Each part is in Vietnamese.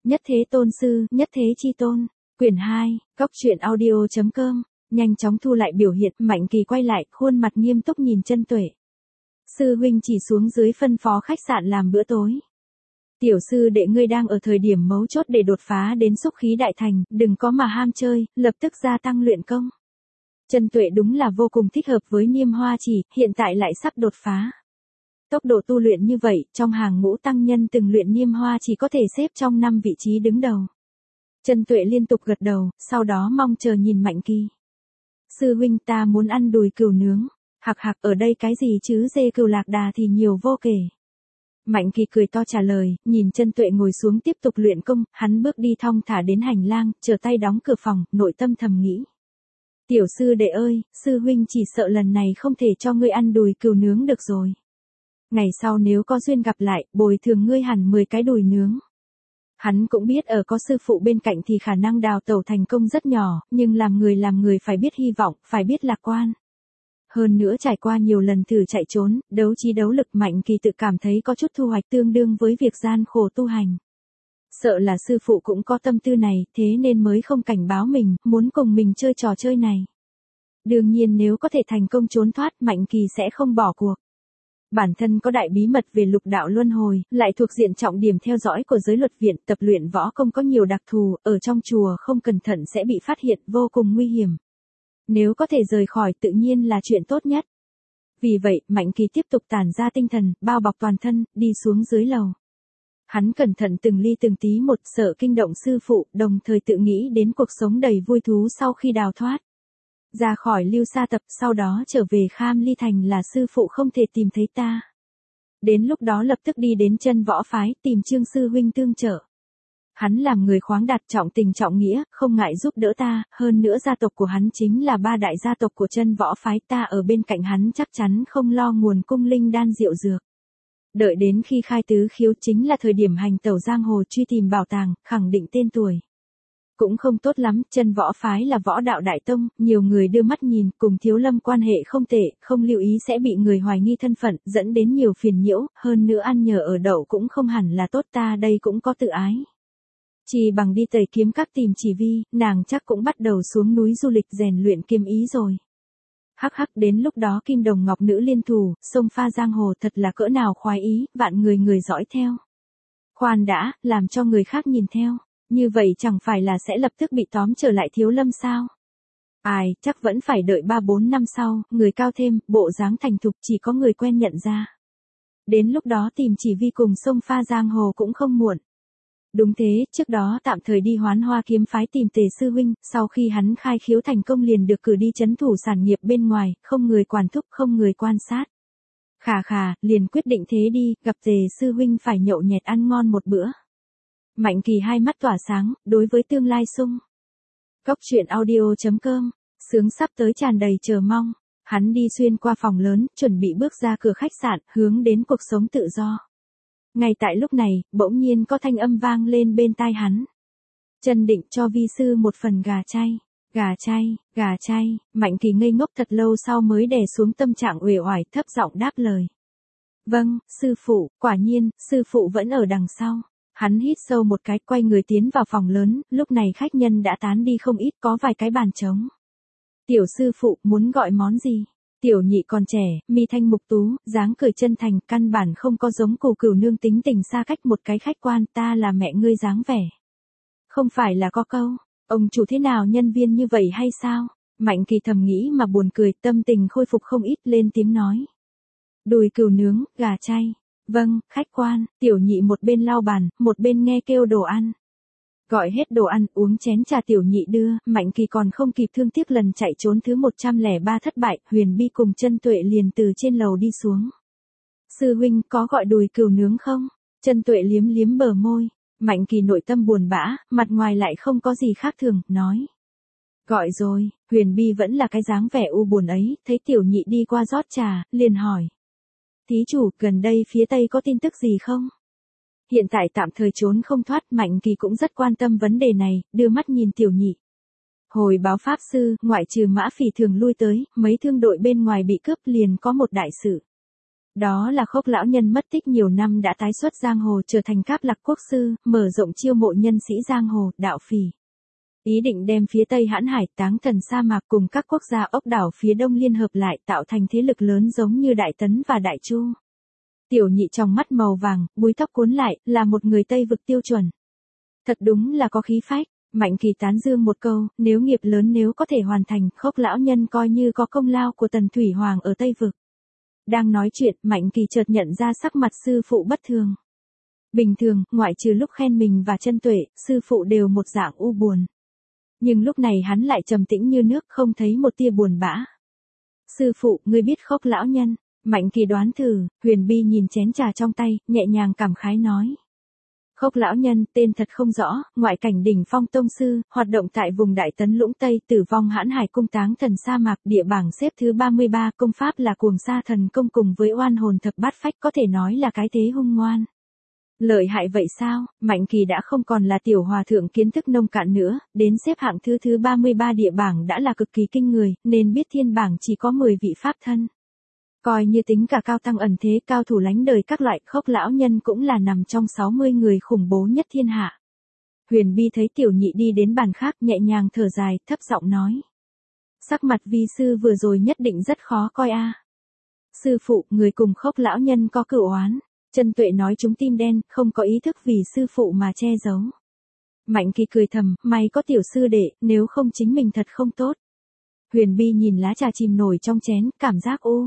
Nhất thế tôn sư, nhất thế chi tôn. Quyển 2, Cốc truyện audio.com. Nhanh chóng thu lại biểu hiện, Mạnh Kỳ quay lại, khuôn mặt nghiêm túc nhìn Chân Tuệ. Sư huynh chỉ xuống dưới phân phó khách sạn làm bữa tối. Tiểu sư đệ ngươi đang ở thời điểm mấu chốt để đột phá đến xúc khí đại thành, đừng có mà ham chơi, lập tức gia tăng luyện công. Chân Tuệ đúng là vô cùng thích hợp với Niêm Hoa Chỉ, hiện tại lại sắp đột phá. Tốc độ tu luyện như vậy, trong hàng ngũ tăng nhân từng luyện Niêm Hoa Chỉ có thể xếp trong 5 vị trí đứng đầu. Chân Tuệ liên tục gật đầu, sau đó mong chờ nhìn Mạnh Kỳ. Sư huynh ta muốn ăn đùi cừu nướng. Hạc hạc, ở đây cái gì chứ, dê cừu lạc đà thì nhiều vô kể. Mạnh Kỳ cười to trả lời, nhìn Chân Tuệ ngồi xuống tiếp tục luyện công, hắn bước đi thong thả đến hành lang, trở tay đóng cửa phòng, nội tâm thầm nghĩ. Tiểu sư đệ ơi, sư huynh chỉ sợ lần này không thể cho ngươi ăn đùi cừu nướng được rồi. Ngày sau nếu có duyên gặp lại, bồi thường ngươi hẳn 10 cái đùi nướng. Hắn cũng biết ở có sư phụ bên cạnh thì khả năng đào tẩu thành công rất nhỏ, nhưng làm người phải biết hy vọng, phải biết lạc quan. Hơn nữa trải qua nhiều lần thử chạy trốn, đấu trí đấu lực, Mạnh Kỳ tự cảm thấy có chút thu hoạch tương đương với việc gian khổ tu hành. Sợ là sư phụ cũng có tâm tư này, thế nên mới không cảnh báo mình, muốn cùng mình chơi trò chơi này. Đương nhiên nếu có thể thành công trốn thoát, Mạnh Kỳ sẽ không bỏ cuộc. Bản thân có đại bí mật về lục đạo luân hồi, lại thuộc diện trọng điểm theo dõi của giới luật viện, tập luyện võ công có nhiều đặc thù, ở trong chùa không cẩn thận sẽ bị phát hiện, vô cùng nguy hiểm. Nếu có thể rời khỏi tự nhiên là chuyện tốt nhất. Vì vậy, Mạnh Kỳ tiếp tục tản ra tinh thần, bao bọc toàn thân, đi xuống dưới lầu. Hắn cẩn thận từng ly từng tí một, sợ kinh động sư phụ, đồng thời tự nghĩ đến cuộc sống đầy vui thú sau khi đào thoát. Ra khỏi Lưu Sa Tập, sau đó trở về Kham Ly Thành là sư phụ không thể tìm thấy ta. Đến lúc đó lập tức đi đến Chân Võ Phái, tìm Trương sư huynh tương trợ. Hắn làm người khoáng đạt, trọng tình trọng nghĩa, không ngại giúp đỡ ta, hơn nữa gia tộc của hắn chính là 3 đại gia tộc của Chân Võ Phái, ta ở bên cạnh hắn chắc chắn không lo nguồn cung linh đan rượu dược. Đợi đến khi khai tứ khiếu chính là thời điểm hành tẩu giang hồ truy tìm bảo tàng, khẳng định tên tuổi. Cũng không tốt lắm, Chân Võ Phái là võ đạo đại tông, nhiều người đưa mắt nhìn, cùng Thiếu Lâm quan hệ không tệ, không lưu ý sẽ bị người hoài nghi thân phận, dẫn đến nhiều phiền nhiễu, hơn nữa ăn nhờ ở đậu cũng không hẳn là tốt, ta đây cũng có tự ái. Chỉ bằng đi Tây Kiếm Các tìm Chỉ Vi, nàng chắc cũng bắt đầu xuống núi du lịch rèn luyện kiếm ý rồi. Hắc hắc, đến lúc đó Kim Đồng Ngọc Nữ liên thủ, xông pha giang hồ thật là cỡ nào khoái ý, vạn người dõi theo. Khoan đã, làm cho người khác nhìn theo, như vậy chẳng phải là sẽ lập tức bị tóm trở lại Thiếu Lâm sao? Ai, chắc vẫn phải đợi 3-4 năm sau, người cao thêm, bộ dáng thành thục chỉ có người quen nhận ra. Đến lúc đó tìm Chỉ Vi cùng xông pha giang hồ cũng không muộn. Đúng thế, trước đó tạm thời đi Hoán Hoa Kiếm Phái tìm Tề sư huynh, sau khi hắn khai khiếu thành công liền được cử đi trấn thủ sản nghiệp bên ngoài, không người quản thúc, không người quan sát. Khà, liền quyết định thế đi, gặp Tề sư huynh phải nhậu nhẹt ăn ngon một bữa. Mạnh Kỳ hai mắt tỏa sáng, đối với tương lai sung. Cốc truyện audio.com, sướng sắp tới tràn đầy chờ mong. Hắn đi xuyên qua phòng lớn, chuẩn bị bước ra cửa khách sạn, hướng đến cuộc sống tự do. Ngay tại lúc này, bỗng nhiên có thanh âm vang lên bên tai hắn. Chân định cho vi sư một phần gà chay. Gà chay, Mạnh Kỳ ngây ngốc thật lâu sau mới đè xuống tâm trạng uể oải, thấp giọng đáp lời. Vâng, sư phụ, quả nhiên, sư phụ vẫn ở đằng sau. Hắn hít sâu một cái, quay người tiến vào phòng lớn, lúc này khách nhân đã tán đi không ít, có vài cái bàn trống. Tiểu sư phụ, muốn gọi món gì? Tiểu nhị còn trẻ, mi thanh mục tú, dáng cười chân thành, căn bản không có giống Cù Cừu nương tính tình xa cách một cái khách quan, ta là mẹ ngươi dáng vẻ. Không phải là có câu, ông chủ thế nào nhân viên như vậy hay sao? Mạnh Kỳ thầm nghĩ mà buồn cười, tâm tình khôi phục không ít, lên tiếng nói. Đùi cừu nướng, gà chay. Vâng, khách quan, tiểu nhị một bên lau bàn, một bên nghe kêu đồ ăn. Gọi hết đồ ăn, uống chén trà tiểu nhị đưa, Mạnh Kỳ còn không kịp thương tiếc lần chạy trốn thứ 103 thất bại, Huyền Bi cùng Chân Tuệ liền từ trên lầu đi xuống. Sư huynh, có gọi đùi cừu nướng không? Chân Tuệ liếm liếm bờ môi, Mạnh Kỳ nội tâm buồn bã, mặt ngoài lại không có gì khác thường, nói. Gọi rồi, Huyền Bi vẫn là cái dáng vẻ u buồn ấy, thấy tiểu nhị đi qua rót trà, liền hỏi. Thí chủ, gần đây phía Tây có tin tức gì không? Hiện tại tạm thời trốn không thoát, Mạnh Kỳ cũng rất quan tâm vấn đề này, đưa mắt nhìn tiểu nhị. Hồi báo pháp sư, ngoại trừ Mã Phỉ thường lui tới, mấy thương đội bên ngoài bị cướp liền có một đại sự. Đó là Khốc lão nhân mất tích nhiều năm đã tái xuất giang hồ trở thành Cáp Lạc quốc sư, mở rộng chiêu mộ nhân sĩ giang hồ, đạo phỉ. Ý định đem phía Tây Hãn Hải, Táng Thần sa mạc cùng các quốc gia ốc đảo phía đông liên hợp lại tạo thành thế lực lớn giống như Đại Tấn và Đại Chu. Tiểu Nhị trong mắt màu vàng, búi tóc cuốn lại, là một người Tây vực tiêu chuẩn. Thật đúng là có khí phách. Mạnh Kỳ tán dương một câu, nếu nghiệp lớn nếu có thể hoàn thành, Khốc lão nhân coi như có công lao của Tần Thủy Hoàng ở Tây vực. Đang nói chuyện, Mạnh Kỳ chợt nhận ra sắc mặt sư phụ bất thường. Bình thường, ngoại trừ lúc khen mình và Chân Tuệ, sư phụ đều một dạng u buồn. Nhưng lúc này hắn lại trầm tĩnh như nước, không thấy một tia buồn bã. Sư phụ, ngươi biết Khốc lão nhân? Mạnh Kỳ đoán thử, Huyền Bi nhìn chén trà trong tay, nhẹ nhàng cảm khái nói. Khốc lão nhân, tên thật không rõ, ngoại cảnh đỉnh phong tông sư, hoạt động tại vùng Đại Tấn Lũng Tây, Tử Vong Hãn Hải cung Táng Thần sa mạc, địa bảng xếp thứ 33, công pháp là Cuồng Sa Thần công cùng với Oan Hồn Thập Bát Phách, có thể nói là cái thế hung ngoan. Lợi hại vậy sao? Mạnh Kỳ đã không còn là tiểu hòa thượng kiến thức nông cạn nữa, đến xếp hạng thứ 33 địa bảng đã là cực kỳ kinh người, nên biết thiên bảng chỉ có 10 vị pháp thân. Coi như tính cả cao tăng ẩn thế, cao thủ lánh đời các loại, Khốc lão nhân cũng là nằm trong 60 người khủng bố nhất thiên hạ. Huyền Bi thấy Tiểu Nhị đi đến bàn khác, nhẹ nhàng thở dài, thấp giọng nói. Sắc mặt vi sư vừa rồi nhất định rất khó coi a. Sư phụ, người cùng Khốc lão nhân có cửu oán. Chân Tuệ nói chúng tim đen, không có ý thức vì sư phụ mà che giấu. Mạnh Kỳ cười thầm, may có tiểu sư đệ, nếu không chính mình thật không tốt. Huyền Bi nhìn lá trà chìm nổi trong chén, cảm giác u.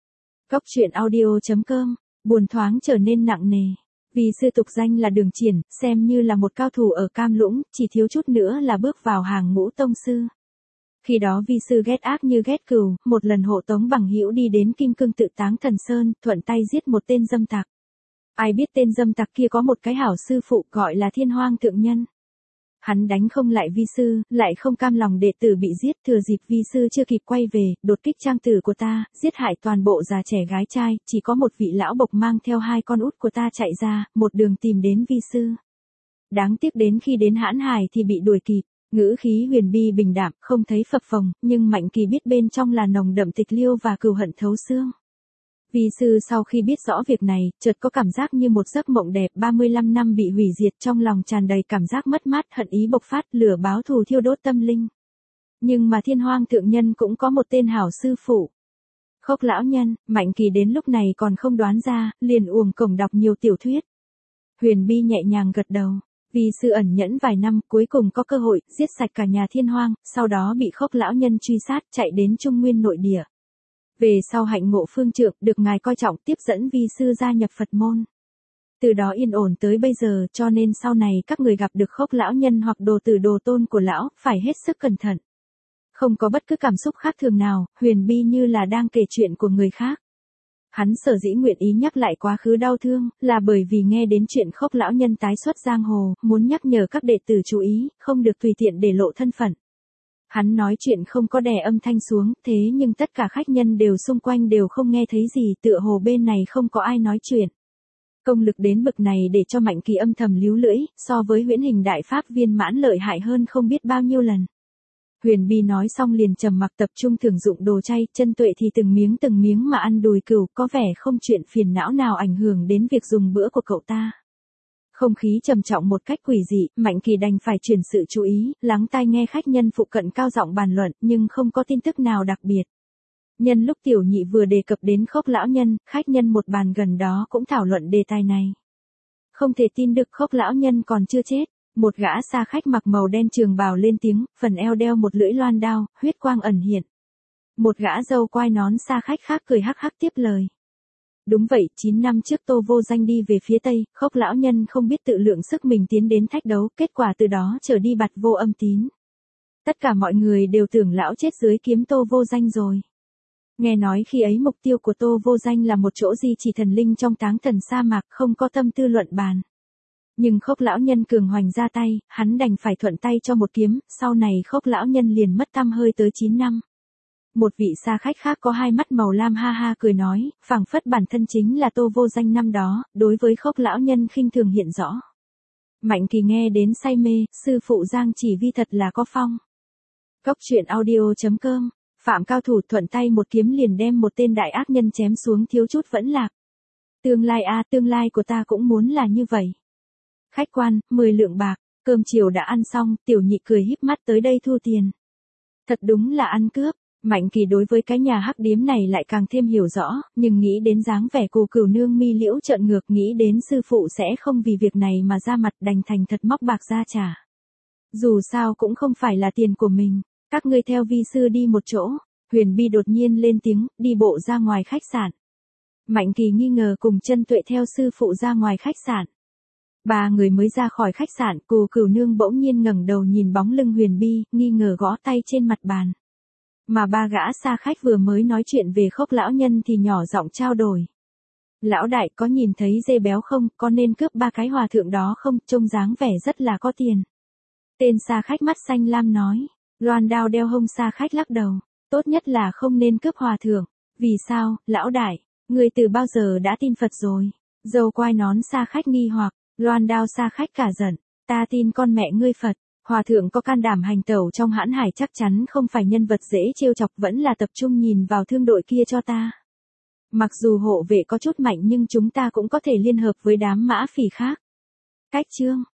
Cốc truyện audio.com, buồn thoáng trở nên nặng nề. Vì sư tục danh là Đường Triển, xem như là một cao thủ ở Cam Lũng, chỉ thiếu chút nữa là bước vào hàng ngũ tông sư. Khi đó vi sư ghét ác như ghét cừu, một lần hộ tống bằng hữu đi đến Kim Cương Tự Táng Thần Sơn, thuận tay giết một tên dâm tặc. Ai biết tên dâm tặc kia có một cái hảo sư phụ gọi là Thiên Hoang thượng nhân. Hắn đánh không lại vi sư, lại không cam lòng đệ tử bị giết, thừa dịp vi sư chưa kịp quay về, đột kích trang tử của ta, giết hại toàn bộ già trẻ gái trai, chỉ có một vị lão bộc mang theo 2 con út của ta chạy ra, một đường tìm đến vi sư. Đáng tiếc đến khi đến Hãn Hải thì bị đuổi kịp, ngữ khí Huyền Bi bình đạm, không thấy phập phồng, nhưng Mạnh Kỳ biết bên trong là nồng đậm tịch liêu và cừu hận thấu xương. Vi sư sau khi biết rõ việc này, chợt có cảm giác như một giấc mộng đẹp, 35 năm bị hủy diệt, trong lòng tràn đầy cảm giác mất mát, hận ý bộc phát, lửa báo thù thiêu đốt tâm linh. Nhưng mà Thiên Hoang thượng nhân cũng có một tên hảo sư phụ. Khốc lão nhân, Mạnh Kỳ đến lúc này còn không đoán ra, liền uổng cổng đọc nhiều tiểu thuyết. Huyền Bi nhẹ nhàng gật đầu. Vi sư ẩn nhẫn vài năm, cuối cùng có cơ hội giết sạch cả nhà Thiên Hoang, sau đó bị Khốc lão nhân truy sát, chạy đến Trung Nguyên nội địa. Về sau hạnh ngộ phương trượng, được ngài coi trọng, tiếp dẫn vi sư gia nhập Phật môn. Từ đó yên ổn tới bây giờ, cho nên sau này các người gặp được Khốc lão nhân hoặc đồ tử đồ tôn của lão, phải hết sức cẩn thận. Không có bất cứ cảm xúc khác thường nào, Huyền Bi như là đang kể chuyện của người khác. Hắn sở dĩ nguyện ý nhắc lại quá khứ đau thương, là bởi vì nghe đến chuyện Khốc lão nhân tái xuất giang hồ, muốn nhắc nhở các đệ tử chú ý, không được tùy tiện để lộ thân phận. Hắn nói chuyện không có đè âm thanh xuống, thế nhưng tất cả khách nhân đều xung quanh đều không nghe thấy gì, tựa hồ bên này không có ai nói chuyện. Công lực đến bực này để cho Mạnh Kỳ âm thầm líu lưỡi, so với huyễn hình đại pháp viên mãn lợi hại hơn không biết bao nhiêu lần. Huyền Bi nói xong liền trầm mặc tập trung thưởng dụng đồ chay, Chân Tuệ thì từng miếng mà ăn đùi cừu, có vẻ không chuyện phiền não nào ảnh hưởng đến việc dùng bữa của cậu ta. Không khí trầm trọng một cách quỷ dị, Mạnh Kỳ đành phải chuyển sự chú ý, lắng tai nghe khách nhân phụ cận cao giọng bàn luận, nhưng không có tin tức nào đặc biệt. Nhân lúc Tiểu Nhị vừa đề cập đến Khốc lão nhân, khách nhân một bàn gần đó cũng thảo luận đề tài này. Không thể tin được Khốc lão nhân còn chưa chết. Một gã xa khách mặc màu đen trường bào lên tiếng, phần eo đeo một lưỡi loan đao, huyết quang ẩn hiện. Một gã râu quai nón xa khách khác cười hắc hắc tiếp lời. Đúng vậy, 9 năm trước Tô Vô Danh đi về phía Tây, Khốc lão nhân không biết tự lượng sức mình tiến đến thách đấu, kết quả từ đó trở đi bạt vô âm tín. Tất cả mọi người đều tưởng lão chết dưới kiếm Tô Vô Danh rồi. Nghe nói khi ấy mục tiêu của Tô Vô Danh là một chỗ di chỉ thần linh trong Táng Thần sa mạc, không có tâm tư luận bàn. Nhưng Khốc lão nhân cường hoành ra tay, hắn đành phải thuận tay cho một kiếm, sau này Khốc lão nhân liền mất tăm hơi tới 9 năm. Một vị xa khách khác có hai mắt màu lam ha ha cười nói, phảng phất bản thân chính là Tô Vô Danh năm đó, đối với Khốc lão nhân khinh thường hiện rõ. Mạnh Kỳ nghe đến say mê, sư phụ Giang Chỉ Vi thật là có phong. Cốc truyện audio.com, Phạm cao thủ thuận tay một kiếm liền đem một tên đại ác nhân chém xuống thiếu chút vẫn lạc. Tương lai a, tương lai của ta cũng muốn là như vậy. Khách quan, 10 lượng bạc, cơm chiều đã ăn xong, Tiểu Nhị cười híp mắt tới đây thu tiền. Thật đúng là ăn cướp. Mạnh Kỳ đối với cái nhà hắc điếm này lại càng thêm hiểu rõ, nhưng nghĩ đến dáng vẻ cô Cửu Nương mi liễu trợn ngược, nghĩ đến sư phụ sẽ không vì việc này mà ra mặt, đành thành thật móc bạc ra trả. Dù sao cũng không phải là tiền của mình, các ngươi theo vi sư đi một chỗ. Huyền Bi đột nhiên lên tiếng, đi bộ ra ngoài khách sạn. Mạnh Kỳ nghi ngờ cùng Chân Tuệ theo sư phụ ra ngoài khách sạn. Ba người mới ra khỏi khách sạn, cô Cửu Nương bỗng nhiên ngẩng đầu nhìn bóng lưng Huyền Bi, nghi ngờ gõ tay trên mặt bàn. Mà ba gã xa khách vừa mới nói chuyện về Khốc lão nhân thì nhỏ giọng trao đổi. Lão đại, có nhìn thấy dê béo không, có nên cướp 3 cái hòa thượng đó không, trông dáng vẻ rất là có tiền. Tên xa khách mắt xanh lam nói. Loan đao đeo hông xa khách lắc đầu. Tốt nhất là không nên cướp hòa thượng. Vì sao, lão đại, người từ bao giờ đã tin Phật rồi? Dâu quai nón xa khách nghi hoặc. Loan đao xa khách cả giận. Ta tin con mẹ ngươi Phật. Hòa thượng có can đảm hành tẩu trong hãn hải chắc chắn không phải nhân vật dễ trêu chọc, vẫn là tập trung nhìn vào thương đội kia cho ta. Mặc dù hộ vệ có chút mạnh nhưng chúng ta cũng có thể liên hợp với đám mã phỉ khác. Cách chương